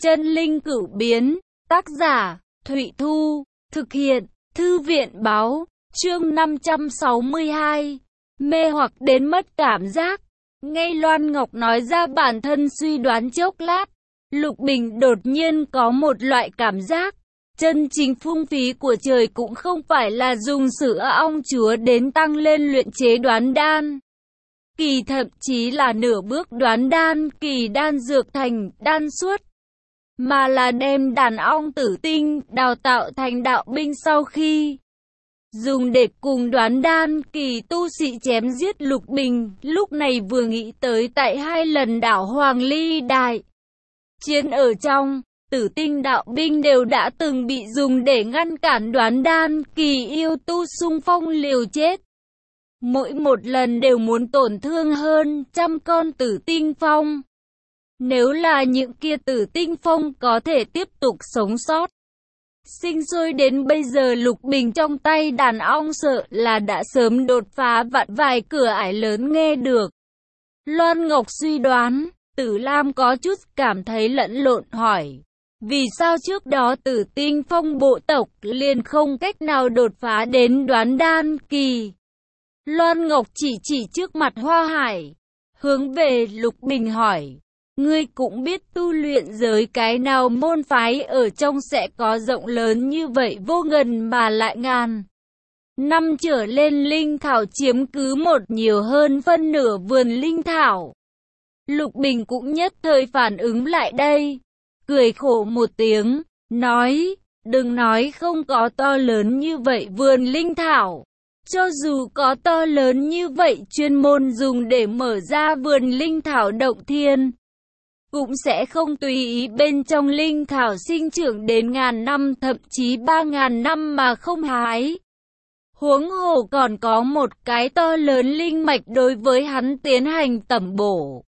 Chân linh cửu biến, tác giả, Thụy Thu, thực hiện, Thư viện báo, chương 562, mê hoặc đến mất cảm giác. Nghe Loan Ngọc nói ra bản thân suy đoán chốc lát, Lục Bình đột nhiên có một loại cảm giác, chân chính phung phí của trời cũng không phải là dùng sữa ong chúa đến tăng lên luyện chế đoán đan kỳ, thậm chí là nửa bước đoán đan kỳ đan dược thành đan suốt, mà là đem đàn ong tử tinh đào tạo thành đạo binh, sau khi dùng để cùng đoán đan kỳ tu sĩ chém giết. Lục Bình lúc này vừa nghĩ tới tại 2 lần đảo Hoàng Ly đại chiến ở trong, tử tinh đạo binh đều đã từng bị dùng để ngăn cản đoán đan kỳ yêu tu xung phong liều chết. Mỗi một lần đều muốn tổn thương hơn 100 con tử tinh phong. Nếu là những kia tử tinh phong có thể tiếp tục sống sót, sinh sôi đến bây giờ, Lục Bình trong tay đàn ong sợ là đã sớm đột phá vạn vài cửa ải lớn. Nghe được Loan Ngọc suy đoán, Tử Lam có chút cảm thấy lẫn lộn, hỏi: vì sao trước đó tử tinh phong bộ tộc liền không cách nào đột phá đến đoán đan kỳ? Loan Ngọc chỉ trước mặt Hoa Hải, hướng về Lục Bình hỏi: ngươi cũng biết tu luyện giới cái nào môn phái ở trong sẽ có rộng lớn như vậy, vô ngần mà lại ngàn năm trở lên linh thảo chiếm cứ một nhiều hơn phân nửa vườn linh thảo. Lục Bình cũng nhất thời phản ứng lại đây, cười khổ một tiếng, nói: đừng nói không có to lớn như vậy vườn linh thảo, cho dù có to lớn như vậy chuyên môn dùng để mở ra vườn linh thảo động thiên, cũng sẽ không tùy ý bên trong linh thảo sinh trưởng đến ngàn năm, thậm chí 3.000 năm mà không hái. Huống hồ còn có một cái to lớn linh mạch đối với hắn tiến hành tẩm bổ,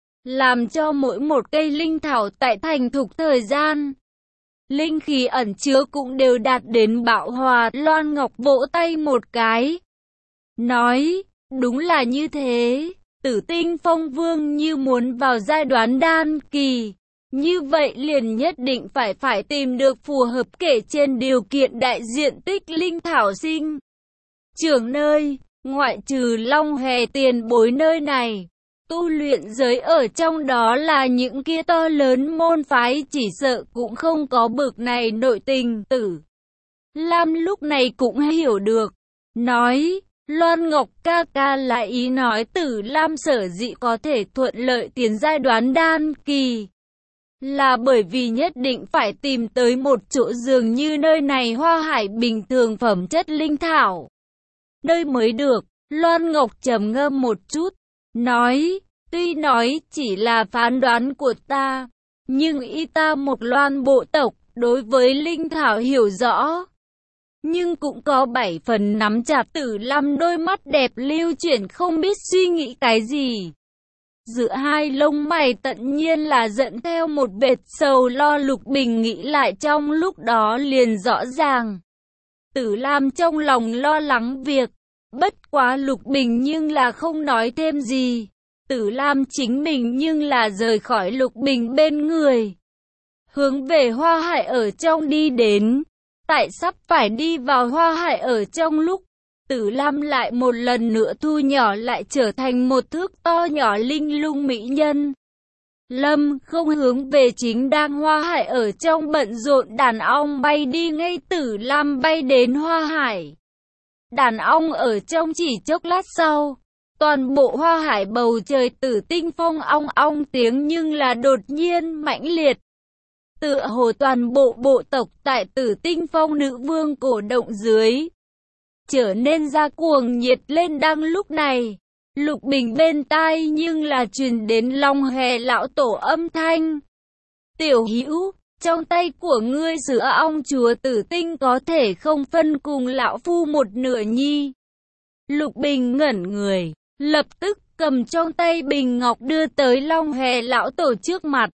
làm cho mỗi một cây linh thảo tại thành thục thời gian, linh khí ẩn chứa cũng đều đạt đến bạo hòa. Loan Ngọc vỗ tay một cái, nói: đúng là như thế. Tử tinh phong vương như muốn vào giai đoạn đan kỳ, như vậy liền nhất định phải tìm được phù hợp kể trên điều kiện đại diện tích linh thảo sinh trưởng nơi, ngoại trừ Long Hề tiền bối nơi này, tu luyện giới ở trong đó là những kia to lớn môn phái chỉ sợ cũng không có bực này nội tình. Tử Lam lúc này cũng hiểu được, nói: Loan Ngọc ca ca lại ý nói Tử Lam sở dĩ có thể thuận lợi tiến giai đoán đan kỳ, là bởi vì nhất định phải tìm tới một chỗ dường như nơi này Hoa Hải bình thường phẩm chất linh thảo nơi mới được. Loan Ngọc trầm ngâm một chút, nói: tuy nói chỉ là phán đoán của ta, nhưng y ta một Loan bộ tộc đối với linh thảo hiểu rõ, nhưng cũng có 7 phần nắm chặt. Tử Lam đôi mắt đẹp lưu chuyển, không biết suy nghĩ cái gì, giữa hai lông mày tất nhiên là dẫn theo một vệt sầu lo. Lục Bình nghĩ lại trong lúc đó liền rõ ràng, Tử Lam trong lòng lo lắng việc, bất quá Lục Bình nhưng là không nói thêm gì. Tử Lam chính mình nhưng là rời khỏi Lục Bình bên người, hướng về Hoa Hải ở trong đi đến. Tại sắp phải đi vào Hoa Hải ở trong lúc, Tử Lam lại một lần nữa thu nhỏ lại trở thành một thước to nhỏ linh lung mỹ nhân. Lâm không hướng về chính đang Hoa Hải ở trong bận rộn đàn ong bay đi. Ngay Tử Lam bay đến Hoa Hải, đàn ong ở trong chỉ chốc lát sau, toàn bộ Hoa Hải bầu trời tử tinh phong ong ong tiếng nhưng là đột nhiên mãnh liệt. Tựa hồ toàn bộ bộ tộc tại tử tinh phong nữ vương cổ động dưới, trở nên ra cuồng nhiệt lên. Đang lúc này, Lục Bình bên tai nhưng là truyền đến Long Hề lão tổ âm thanh: tiểu hữu, trong tay của ngươi sữa ong chúa tử tinh có thể không phân cùng lão phu một nửa nhi? Lục Bình ngẩn người, lập tức cầm trong tay bình ngọc đưa tới Long Hề lão tổ trước mặt,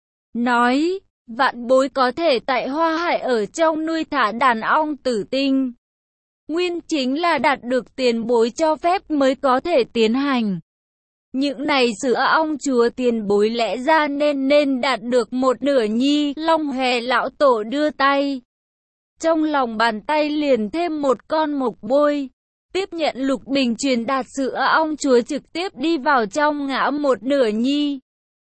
nói: vạn bối có thể tại Hoa Hải ở trong nuôi thả đàn ong tử tinh, nguyên chính là đạt được tiền bối cho phép mới có thể tiến hành. Những này sữa ong chúa tiền bối lẽ ra nên đạt được một nửa nhi. Long Hòe lão tổ đưa tay. Trong lòng bàn tay liền thêm một con mộc bôi. Tiếp nhận Lục Bình truyền đạt sữa ong chúa trực tiếp đi vào trong ngã một nửa nhi.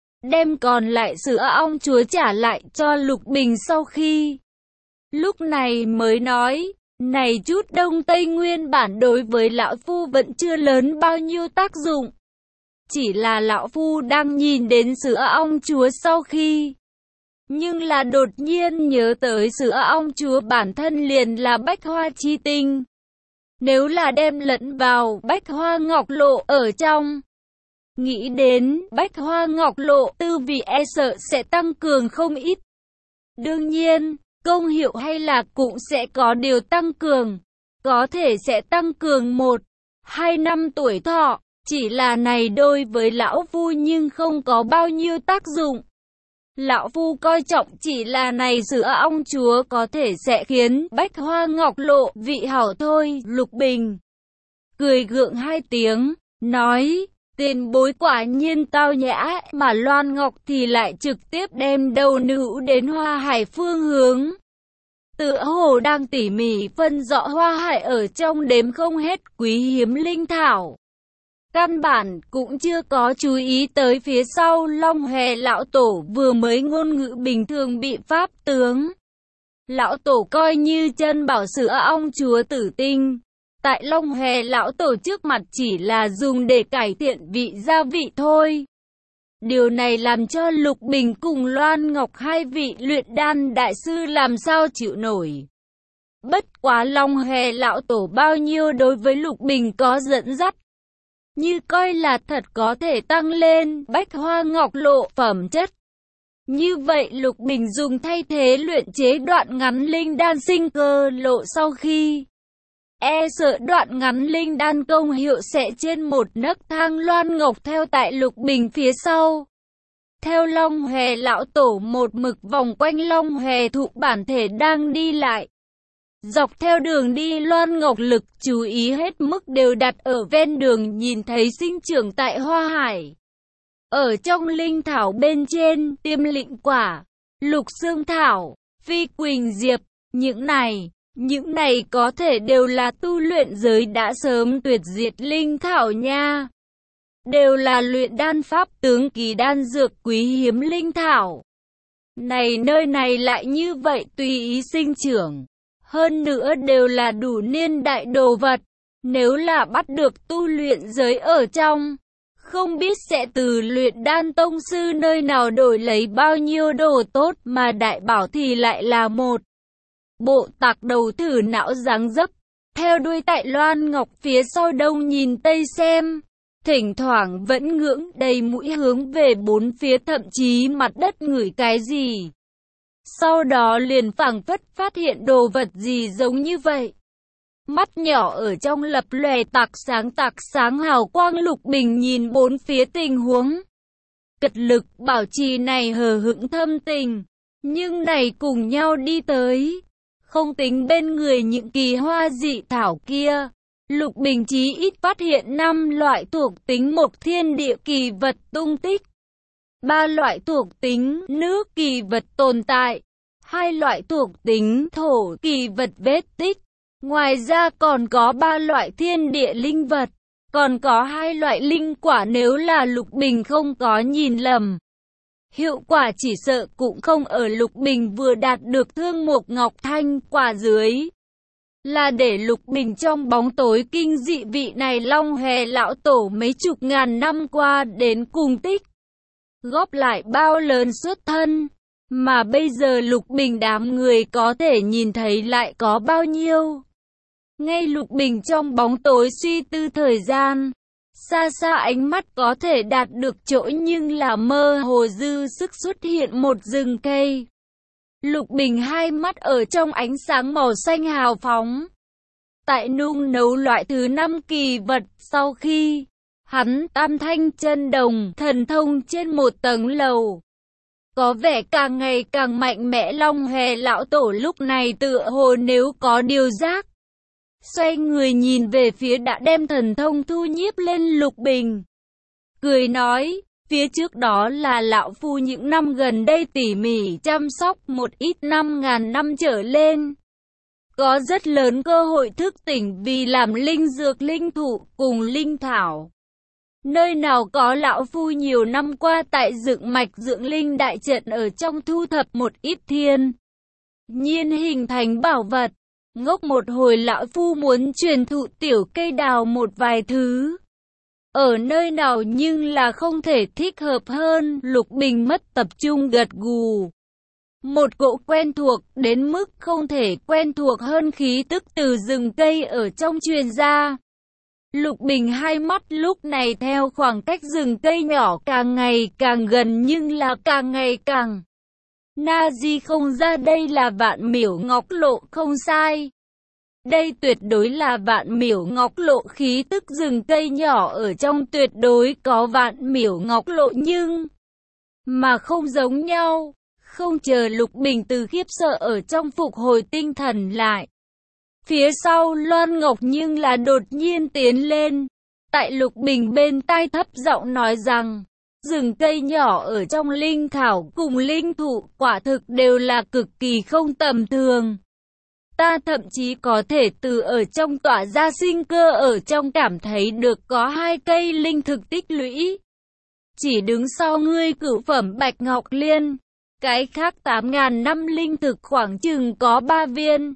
Đem còn lại sữa ong chúa trả lại cho Lục Bình sau khi. Lúc này mới nói, này chút Đông Tây nguyên bản đối với lão phu vẫn chưa lớn bao nhiêu tác dụng. Chỉ là lão phu đang nhìn đến sữa ong chúa sau khi. Nhưng là đột nhiên nhớ tới sữa ong chúa bản thân liền là bách hoa chi tinh. Nếu là đem lẫn vào bách hoa ngọc lộ ở trong. Nghĩ đến bách hoa ngọc lộ tư vị e sợ sẽ tăng cường không ít. Đương nhiên, công hiệu hay là cũng sẽ có điều tăng cường. Có thể sẽ tăng cường 1-2 năm tuổi thọ. Chỉ là này đối với lão phu nhưng không có bao nhiêu tác dụng. Lão phu coi trọng chỉ là này sữa ong chúa có thể sẽ khiến bách hoa ngọc lộ vị hảo thôi. Lục Bình cười gượng hai tiếng, nói, tiền bối quả nhiên tao nhã, mà Loan Ngọc thì lại trực tiếp đem đầu nữ đến Hoa Hải phương hướng. Tựa hồ đang tỉ mỉ phân rõ Hoa Hải ở trong đếm không hết quý hiếm linh thảo. Căn bản cũng chưa có chú ý tới phía sau Long Hòe lão tổ vừa mới ngôn ngữ bình thường bị pháp tướng. Lão tổ coi như chân bảo sữa ong chúa tử tinh. Tại Long Hòe lão tổ trước mặt chỉ là dùng để cải thiện vị gia vị thôi. Điều này làm cho Lục Bình cùng Loan Ngọc hai vị luyện đan đại sư làm sao chịu nổi. Bất quá Long Hòe lão tổ bao nhiêu đối với Lục Bình có dẫn dắt. Như coi là thật có thể tăng lên bách hoa ngọc lộ phẩm chất. Như vậy Lục Bình dùng thay thế luyện chế đoạn ngắn linh đan sinh cơ lộ sau khi. E sợ đoạn ngắn linh đan công hiệu sẽ trên một nấc thang. Loan Ngọc theo tại Lục Bình phía sau. Theo Long Hòe lão tổ một mực vòng quanh Long Hòe thụ bản thể đang đi lại. Dọc theo đường đi Loan Ngọc lực chú ý hết mức đều đặt ở ven đường nhìn thấy sinh trưởng tại Hoa Hải. Ở trong linh thảo bên trên, Tiêm Lịnh Quả, Lục Xương Thảo, Phi Quỳnh Diệp, những này có thể đều là tu luyện giới đã sớm tuyệt diệt linh thảo nha. Đều là luyện đan pháp tướng kỳ đan dược quý hiếm linh thảo. Này nơi này lại như vậy tùy ý sinh trưởng. Hơn nữa đều là đủ niên đại đồ vật. Nếu là bắt được tu luyện giới ở trong, không biết sẽ từ luyện đan tông sư nơi nào đổi lấy bao nhiêu đồ tốt mà đại bảo thì lại là một bộ tạc đầu thử não dáng dấp. Theo đuôi tại Loan Ngọc phía sau đông nhìn tây xem. Thỉnh thoảng vẫn ngưỡng đầy mũi hướng về bốn phía thậm chí mặt đất ngửi cái gì. Sau đó liền phảng phất phát hiện đồ vật gì giống như vậy. Mắt nhỏ ở trong lập lòe tạc sáng hào quang. Lục Bình nhìn bốn phía tình huống. Cật lực bảo trì này hờ hững thâm tình. Nhưng này cùng nhau đi tới. Không tính bên người những kỳ hoa dị thảo kia. Lục Bình chí ít phát hiện 5 loại thuộc tính mộc thiên địa kỳ vật tung tích. 3 loại thuộc tính nước kỳ vật tồn tại. 2 loại thuộc tính thổ kỳ vật vết tích. Ngoài ra còn có 3 loại thiên địa linh vật. Còn có 2 loại linh quả nếu là Lục Bình không có nhìn lầm. Hiệu quả chỉ sợ cũng không ở Lục Bình vừa đạt được Thương Mộc Ngọc Thanh quả dưới. Là để Lục Bình trong bóng tối kinh dị vị này Long Hòe lão tổ mấy chục ngàn năm qua đến cùng tích. Góp lại bao lớn xuất thân. Mà bây giờ Lục Bình đám người có thể nhìn thấy lại có bao nhiêu. Ngay Lục Bình trong bóng tối suy tư thời gian. Xa xa ánh mắt có thể đạt được chỗ nhưng là mơ hồ dư sức xuất hiện một rừng cây. Lục Bình hai mắt ở trong ánh sáng màu xanh hào phóng. Tại nung nấu loại thứ 5 kỳ vật sau khi hắn tam thanh chân đồng thần thông trên một tầng lầu. Có vẻ càng ngày càng mạnh mẽ. Long Hòe lão tổ lúc này tựa hồ nếu có điều giác. Xoay người nhìn về phía đã đem thần thông thu nhiếp lên Lục Bình. cười nói, phía trước đó là lão phu những năm gần đây tỉ mỉ chăm sóc một ít 5.000 năm trở lên. Có rất lớn cơ hội thức tỉnh vì làm linh dược linh thụ cùng linh thảo. Nơi nào có lão phu nhiều năm qua tại dựng mạch dưỡng linh đại trận ở trong thu thập một ít thiên nhiên hình thành bảo vật. Ngốc một hồi lão phu muốn truyền thụ tiểu cây đào một vài thứ. Ở nơi nào nhưng là không thể thích hợp hơn, Lục Bình mất tập trung gật gù. Một cỗ quen thuộc đến mức không thể quen thuộc hơn khí tức từ rừng cây ở trong truyền ra. Lục Bình hai mắt lúc này theo khoảng cách rừng cây nhỏ càng ngày càng gần nhưng là càng ngày càng na di không ra, đây là Vạn Miểu Ngọc Lộ không sai. Đây tuyệt đối là Vạn Miểu Ngọc Lộ, khí tức rừng cây nhỏ ở trong tuyệt đối có Vạn Miểu Ngọc Lộ nhưng mà không giống nhau. Không chờ Lục Bình từ khiếp sợ ở trong phục hồi tinh thần lại. Phía sau Loan Ngọc nhưng là đột nhiên tiến lên. Tại Lục Bình bên tai thấp giọng nói rằng, rừng cây nhỏ ở trong linh thảo cùng linh thụ quả thực đều là cực kỳ không tầm thường. Ta thậm chí có thể từ ở trong tỏa ra sinh cơ, ở trong cảm thấy được có 2 cây linh thực tích lũy. Chỉ đứng sau ngươi cửu phẩm Bạch Ngọc Liên. Cái khác 8.000 năm linh thực khoảng chừng có 3 viên.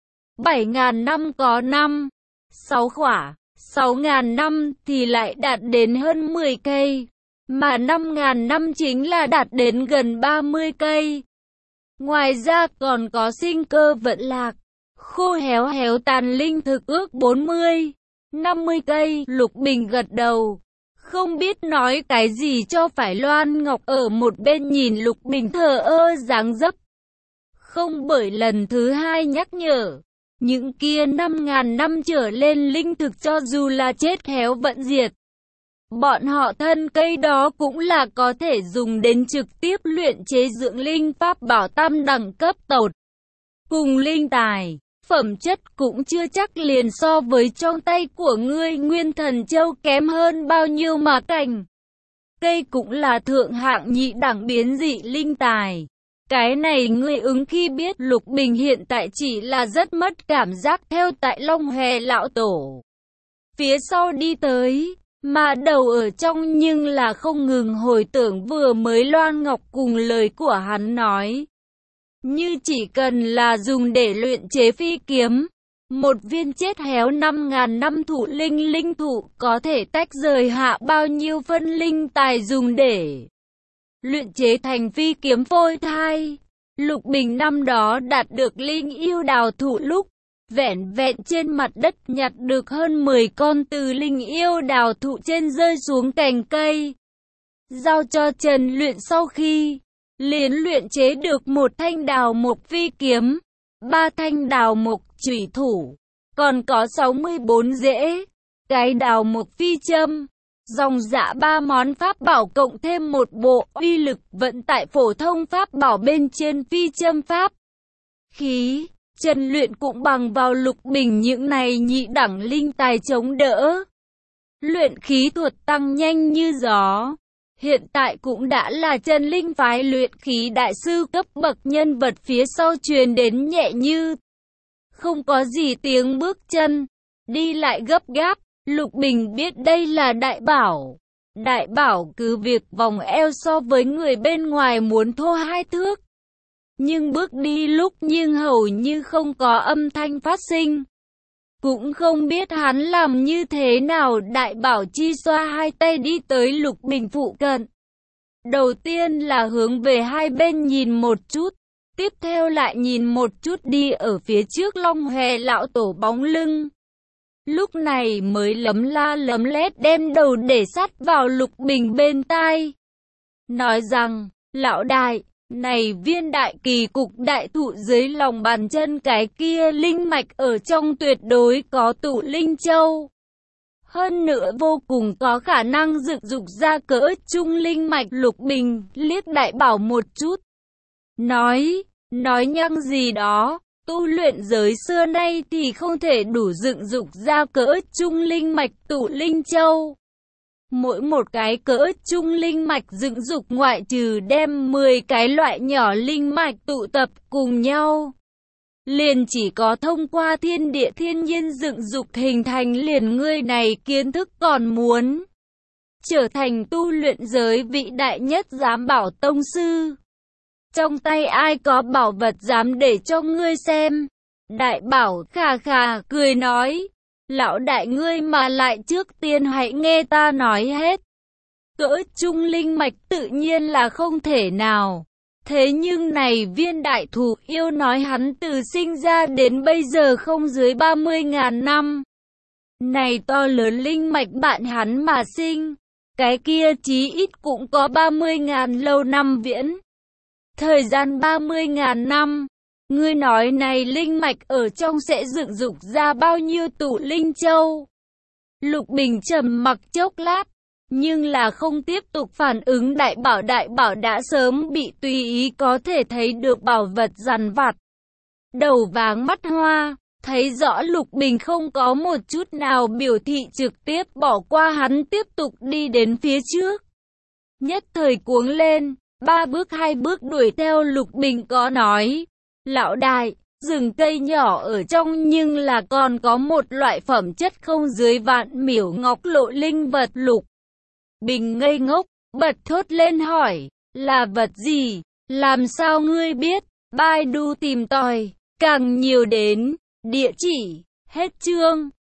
7.000 năm có 5, 6 khỏa. 6.000 năm thì lại đạt đến hơn 10 cây. Mà 5.000 năm chính là đạt đến gần 30 cây. Ngoài ra còn có sinh cơ vận lạc. Khô héo héo tàn linh thực ước 40, 50 cây. Lục Bình gật đầu. Không biết nói cái gì cho phải. Loan Ngọc ở một bên nhìn Lục Bình thờ ơ dáng dấp. Không bởi lần thứ 2 nhắc nhở. Những kia 5.000 năm trở lên linh thực cho dù là chết héo vẫn diệt. Bọn họ thân cây đó cũng là có thể dùng đến trực tiếp luyện chế dưỡng linh pháp bảo tam đẳng cấp tột. Cùng linh tài, phẩm chất cũng chưa chắc liền so với trong tay của ngươi Nguyên Thần Châu kém hơn bao nhiêu mà cành cây cũng là thượng hạng nhị đẳng biến dị linh tài. Cái này ngươi ứng khi biết. Lục Bình hiện tại chỉ là rất mất cảm giác theo tại Long Hòe lão tổ phía sau đi tới, mà đầu ở trong nhưng là không ngừng hồi tưởng vừa mới Loan Ngọc cùng lời của hắn nói. Như chỉ cần là dùng để luyện chế phi kiếm, một viên chết héo 5.000 năm thụ linh thụ có thể tách rời hạ bao nhiêu phân linh tài dùng để luyện chế thành phi kiếm phôi thai. Lục Bình năm đó đạt được linh yêu đào thụ lúc, vẻn vẹn trên mặt đất nhặt được hơn 10 con từ linh yêu đào thụ trên rơi xuống cành cây. Giao cho Trần luyện sau khi liền luyện chế được một thanh đào mộc phi kiếm, 3 thanh đào mộc chủy thủ, còn có 64 rễ, cái đào mộc phi châm, dòng dã 3 món pháp bảo cộng thêm một bộ uy lực vận tại phổ thông pháp bảo bên trên phi châm pháp khí. Trần luyện cũng bằng vào Lục Bình những này nhị đẳng linh tài chống đỡ. Luyện khí thuật tăng nhanh như gió. Hiện tại cũng đã là Trần Linh phái luyện khí đại sư cấp bậc, nhân vật phía sau truyền đến nhẹ như không có gì tiếng bước chân, đi lại gấp gáp. Lục Bình biết đây là đại bảo. Đại bảo cứ việc vòng eo so với người bên ngoài muốn thô 2 thước. Nhưng bước đi lúc nhưng hầu như không có âm thanh phát sinh. Cũng không biết hắn làm như thế nào. Đại bảo chi xoa 2 tay đi tới Lục Bình phụ cận. Đầu tiên là hướng về hai bên nhìn một chút. Tiếp theo lại nhìn một chút đi ở phía trước Long Hòe lão tổ bóng lưng. Lúc này mới lấm la lấm lét đem đầu để sát vào Lục Bình bên tai. Nói rằng, lão đại, này viên đại kỳ cục đại thụ dưới lòng bàn chân cái kia linh mạch ở trong tuyệt đối có tụ linh châu. Hơn nữa vô cùng có khả năng dựng dục ra cỡ trung linh mạch. Lục Bình liếc đại bảo một chút. Nói nhăng gì đó. Tu luyện giới xưa nay thì không thể đủ dựng dục ra cỡ trung linh mạch tụ linh châu. Mỗi một cái cỡ trung linh mạch dựng dục ngoại trừ đem 10 cái loại nhỏ linh mạch tụ tập cùng nhau, liền chỉ có thông qua thiên địa thiên nhiên dựng dục hình thành liền ngươi này kiến thức còn muốn trở thành tu luyện giới vị đại nhất giám bảo tông sư. Trong tay ai có bảo vật dám để cho ngươi xem? Đại bảo khà khà cười nói, lão đại ngươi mà lại trước tiên hãy nghe ta nói hết. Cỡ trung linh mạch tự nhiên là không thể nào. Thế nhưng này viên đại thụ yêu nói hắn từ sinh ra đến bây giờ không dưới 30.000 năm. Này to lớn linh mạch bạn hắn mà sinh, cái kia chí ít cũng có 30.000 lâu năm viễn. Thời gian 30.000 năm, ngươi nói này linh mạch ở trong sẽ dựng dục ra bao nhiêu tụ linh châu? Lục Bình trầm mặc chốc lát, nhưng là không tiếp tục phản ứng. Đại bảo đã sớm bị tùy ý có thể thấy được bảo vật dằn vặt. Đầu váng mắt hoa, thấy rõ Lục Bình không có một chút nào biểu thị trực tiếp bỏ qua hắn tiếp tục đi đến phía trước. Nhất thời cuống lên, 3 bước 2 bước đuổi theo Lục Bình có nói, lão đại, rừng cây nhỏ ở trong nhưng là còn có một loại phẩm chất không dưới vạn miểu ngọc lộ linh vật. Lục Bình ngây ngốc, bật thốt lên hỏi, là vật gì? Làm sao ngươi biết? Baidu tìm tòi, càng nhiều đến, địa chỉ, hết chương.